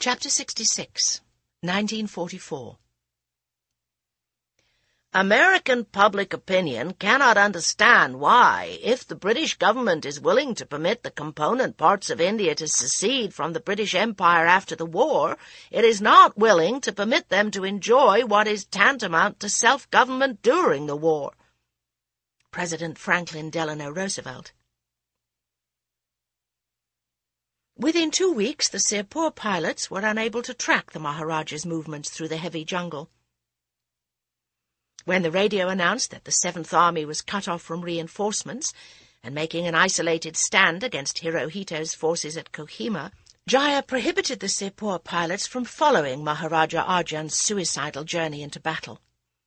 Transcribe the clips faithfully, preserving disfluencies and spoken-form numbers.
Chapter sixty-six, nineteen forty-four. American public opinion cannot understand why, if the British government is willing to permit the component parts of India to secede from the British Empire after the war, it is not willing to permit them to enjoy what is tantamount to self-government during the war. President Franklin Delano Roosevelt. Within two weeks, the Sirpur pilots were unable to track the Maharaja's movements through the heavy jungle. When the radio announced that the Seventh Army was cut off from reinforcements and making an isolated stand against Hirohito's forces at Kohima, Jaya prohibited the Sirpur pilots from following Maharaja Arjan's suicidal journey into battle.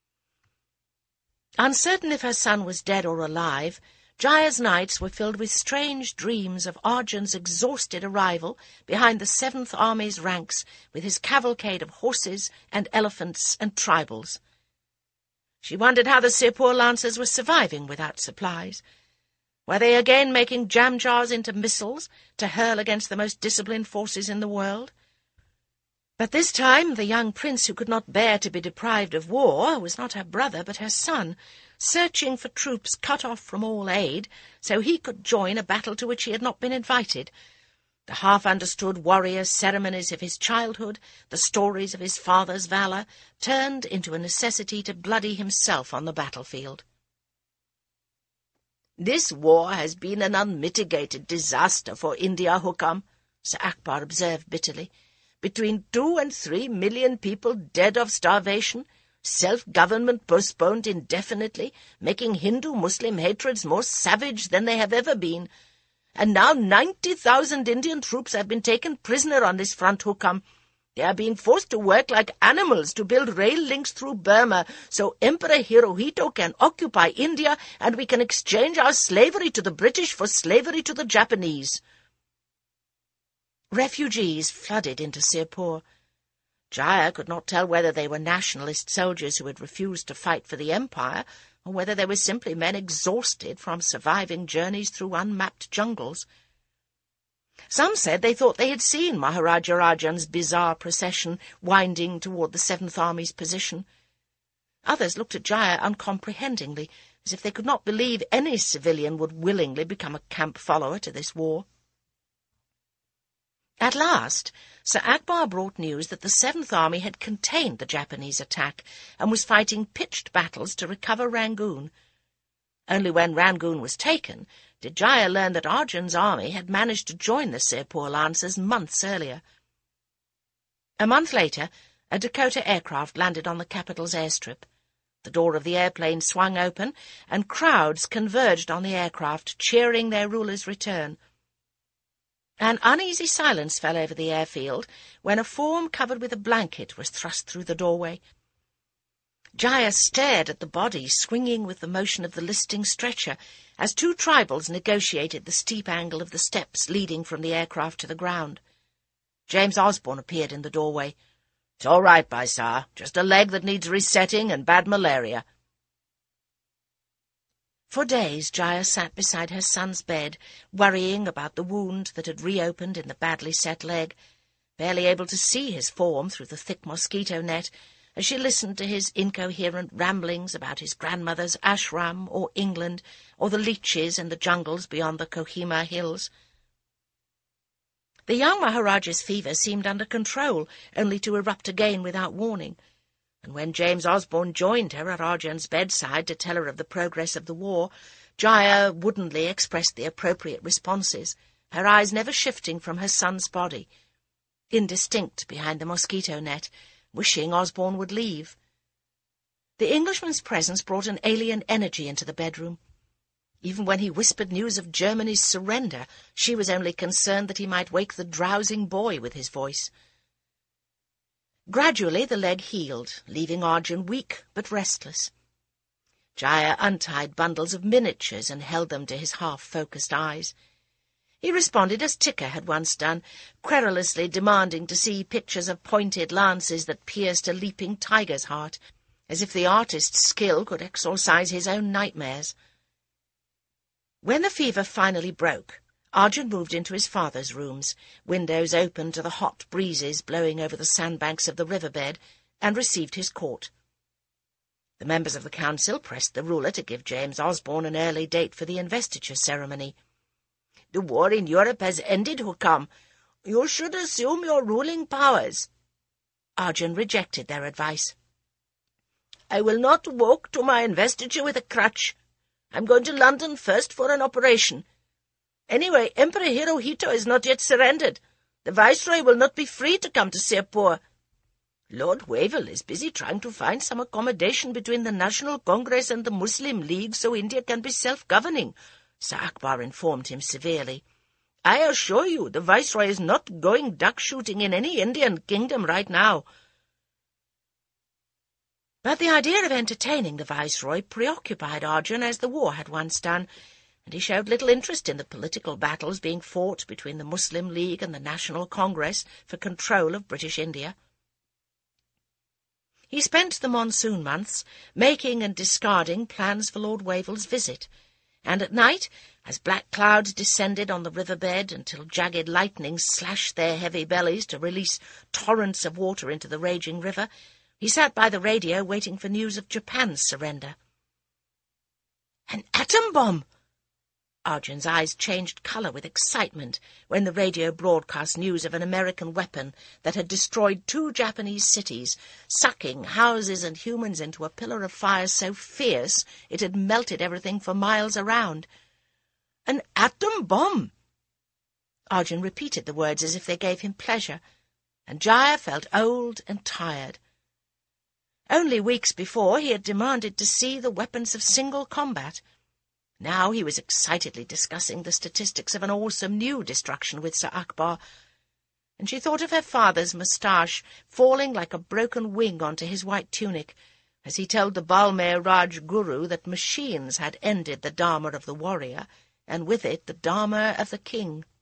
Uncertain if her son was dead or alive, Jaya's nights were filled with strange dreams of Arjan's exhausted arrival behind the Seventh Army's ranks with his cavalcade of horses and elephants and tribals. She wondered how the Sirpur lancers were surviving without supplies. Were they again making jam jars into missiles to hurl against the most disciplined forces in the world? But this time the young prince who could not bear to be deprived of war was not her brother but her son, searching for troops cut off from all aid so he could join a battle to which he had not been invited. The half-understood warrior ceremonies of his childhood, the stories of his father's valour, turned into a necessity to bloody himself on the battlefield. "This war has been an unmitigated disaster for India, Hukam," Sir Akbar observed bitterly. "Between two and three million people dead of starvation, self-government postponed indefinitely, making Hindu-Muslim hatreds more savage than they have ever been. And now ninety thousand Indian troops have been taken prisoner on this front, Hukam. They are being forced to work like animals to build rail links through Burma so Emperor Hirohito can occupy India and we can exchange our slavery to the British for slavery to the Japanese." Refugees flooded into Sirpur. Jaya could not tell whether they were nationalist soldiers who had refused to fight for the empire, or whether they were simply men exhausted from surviving journeys through unmapped jungles. Some said they thought they had seen Maharaja Arjan's bizarre procession winding toward the Seventh Army's position. Others looked at Jaya uncomprehendingly, as if they could not believe any civilian would willingly become a camp follower to this war. At last, Sir Akbar brought news that the Seventh Army had contained the Japanese attack and was fighting pitched battles to recover Rangoon. Only when Rangoon was taken did Jaya learn that Arjan's army had managed to join the Sirpur Lancers months earlier. A month later, a Dakota aircraft landed on the capital's airstrip. The door of the airplane swung open, and crowds converged on the aircraft, cheering their ruler's return. An uneasy silence fell over the airfield when a form covered with a blanket was thrust through the doorway. Jaya stared at the body swinging with the motion of the listing stretcher as two tribals negotiated the steep angle of the steps leading from the aircraft to the ground. James Osborne appeared in the doorway. "It's all right, Baisar. Just a leg that needs resetting and bad malaria." For days Jaya sat beside her son's bed, worrying about the wound that had reopened in the badly set leg, barely able to see his form through the thick mosquito net, as she listened to his incoherent ramblings about his grandmother's ashram or England or the leeches in the jungles beyond the Kohima hills. The young Maharaja's fever seemed under control, only to erupt again without warning. And when James Osborne joined her at Arjan's bedside to tell her of the progress of the war, Jaya woodenly expressed the appropriate responses, her eyes never shifting from her son's body, indistinct behind the mosquito net, wishing Osborne would leave. The Englishman's presence brought an alien energy into the bedroom. Even when he whispered news of Germany's surrender, she was only concerned that he might wake the drowsing boy with his voice. Gradually the leg healed, leaving Arjan weak but restless. Jaya untied bundles of miniatures and held them to his half-focused eyes. He responded as Tikka had once done, querulously demanding to see pictures of pointed lances that pierced a leaping tiger's heart, as if the artist's skill could exorcise his own nightmares. When the fever finally broke, Arjun moved into his father's rooms, windows open to the hot breezes blowing over the sandbanks of the riverbed, and received his court. The members of the council pressed the ruler to give James Osborne an early date for the investiture ceremony. "The war in Europe has ended, Hukam. You should assume your ruling powers." Arjun rejected their advice. "I will not walk to my investiture with a crutch. I'm going to London first for an operation. Anyway, Emperor Hirohito has not yet surrendered. The Viceroy will not be free to come to Sirpur. Lord Wavell is busy trying to find some accommodation between the National Congress and the Muslim League so India can be self-governing," Sir Akbar informed him severely. "I assure you the Viceroy is not going duck-shooting in any Indian kingdom right now." But the idea of entertaining the Viceroy preoccupied Arjun as the war had once done, and he showed little interest in the political battles being fought between the Muslim League and the National Congress for control of British India. He spent the monsoon months making and discarding plans for Lord Wavell's visit, and at night, as black clouds descended on the riverbed until jagged lightnings slashed their heavy bellies to release torrents of water into the raging river, he sat by the radio waiting for news of Japan's surrender. "An atom bomb!" Arjun's eyes changed colour with excitement when the radio broadcast news of an American weapon that had destroyed two Japanese cities, sucking houses and humans into a pillar of fire so fierce it had melted everything for miles around. "An atom bomb!" Arjun repeated the words as if they gave him pleasure, and Jaya felt old and tired. Only weeks before he had demanded to see the weapons of single combat. Now he was excitedly discussing the statistics of an awesome new destruction with Sir Akbar, and she thought of her father's moustache falling like a broken wing onto his white tunic, as he told the Balmer Raj Guru that machines had ended the Dharma of the warrior, and with it the Dharma of the king.